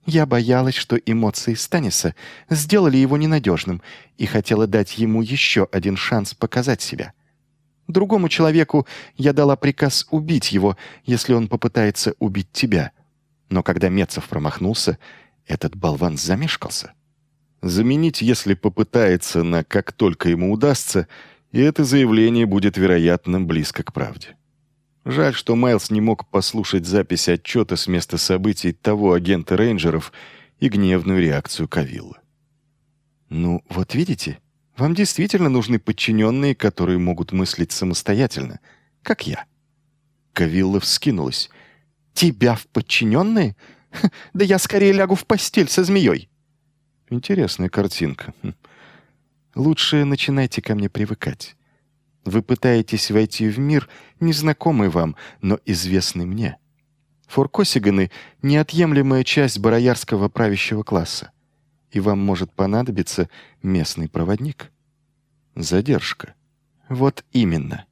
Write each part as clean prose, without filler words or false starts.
Я боялась, что эмоции Станиса сделали его ненадежным и хотела дать ему еще один шанс показать себя. Другому человеку я дала приказ убить его, если он попытается убить тебя. Но когда Мецов промахнулся, этот болван замешкался. Заменить, если попытается, на «как только ему удастся», и это заявление будет, вероятно, близко к правде. Жаль, что Майлз не мог послушать запись отчета с места событий того агента рейнджеров и гневную реакцию Кавилла. «Ну, вот видите, вам действительно нужны подчиненные, которые могут мыслить самостоятельно, как я». Кавилла вскинулась. «Тебя в подчиненные? Да я скорее лягу в постель со змеей». Интересная картинка. Лучше начинайте ко мне привыкать. Вы пытаетесь войти в мир, незнакомый вам, но известный мне. Форкосиганы — неотъемлемая часть бароярского правящего класса, и вам может понадобиться местный проводник. Задержка. Вот именно.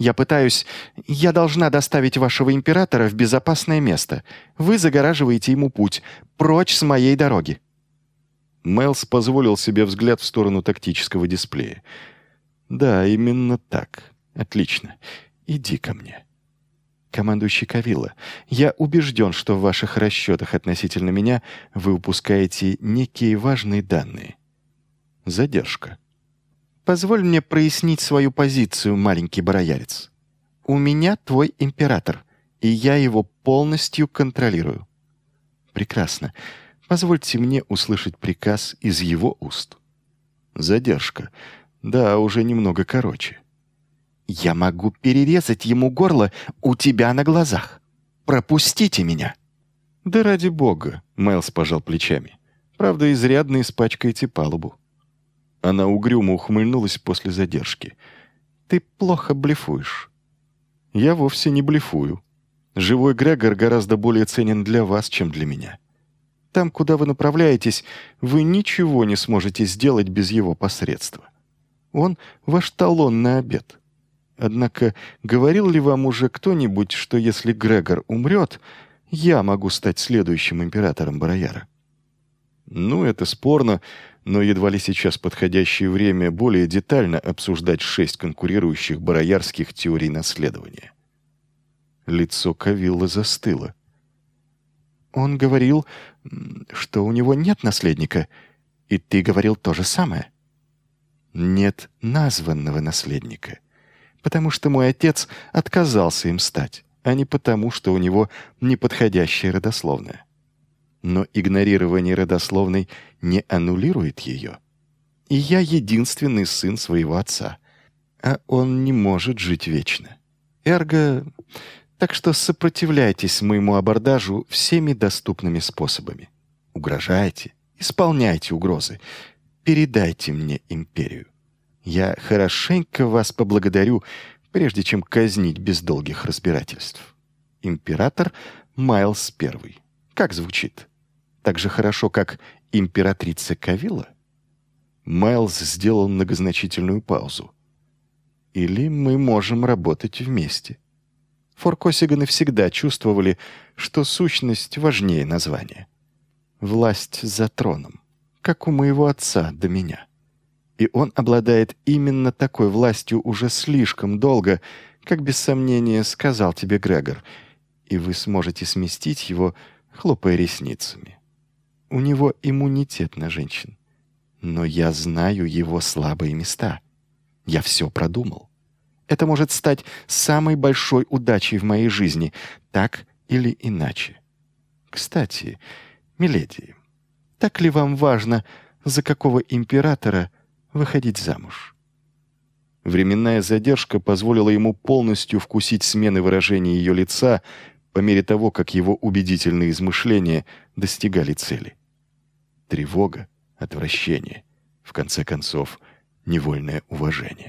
Я должна доставить вашего императора в безопасное место. Вы загораживаете ему путь, прочь с моей дороги. Майлз позволил себе взгляд в сторону тактического дисплея. «Да, именно так. Отлично. Иди ко мне». Командующий Кавилла, я убежден, что в ваших расчетах относительно меня вы упускаете некие важные данные. Задержка. Позволь мне прояснить свою позицию, маленький бароярец. У меня твой император, и я его полностью контролирую. Прекрасно. Позвольте мне услышать приказ из его уст. Задержка. Да, уже немного короче. Я могу перерезать ему горло у тебя на глазах. Пропустите меня. Да ради бога, Майлз пожал плечами. Правда, изрядно испачкаете палубу. Она угрюмо ухмыльнулась после задержки. Ты плохо блефуешь. Я вовсе не блефую. Живой Грегор гораздо более ценен для вас, чем для меня. Там, куда вы направляетесь, вы ничего не сможете сделать без его посредства. Он ваш талон на обед. Однако, говорил ли вам уже кто-нибудь, что если Грегор умрет, я могу стать следующим императором Барояра? Ну, это спорно, но едва ли сейчас подходящее время более детально обсуждать 6 конкурирующих бароярских теорий наследования. Лицо Кавилла застыло. Он говорил, что у него нет наследника, и ты говорил то же самое. Нет названного наследника, потому что мой отец отказался им стать, а не потому, что у него неподходящая родословная. Но игнорирование родословной не аннулирует ее. И я единственный сын своего отца, а он не может жить вечно. Эрго... Так что сопротивляйтесь моему абордажу всеми доступными способами. Угрожайте, исполняйте угрозы, передайте мне империю. Я хорошенько вас поблагодарю, прежде чем казнить без долгих разбирательств. Император Майлз I. Как звучит? Так же хорошо, как императрица Кавилла? Майлз сделал многозначительную паузу. Или мы можем работать вместе. Форкосиганы всегда чувствовали, что сущность важнее названия. Власть за троном, как у моего отца до меня. И он обладает именно такой властью уже слишком долго, как без сомнения сказал тебе Грегор, и вы сможете сместить его, хлопая ресницами. У него иммунитет на женщин. Но я знаю его слабые места. Я все продумал. Это может стать самой большой удачей в моей жизни, так или иначе. Кстати, миледи, так ли вам важно, за какого императора выходить замуж? Временная задержка позволила ему полностью вкусить смены выражения ее лица по мере того, как его убедительные измышления достигали цели. Тревога, отвращение, в конце концов, невольное уважение.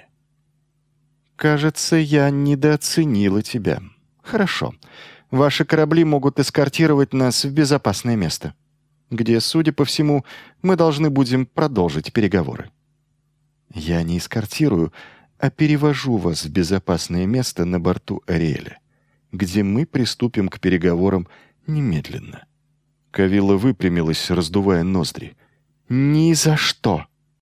«Кажется, я недооценила тебя. Хорошо. Ваши корабли могут эскортировать нас в безопасное место, где, судя по всему, мы должны будем продолжить переговоры. Я не эскортирую, а перевожу вас в безопасное место на борту Ариэля, где мы приступим к переговорам немедленно. Кавилла выпрямилась, раздувая ноздри. «Ни за что!»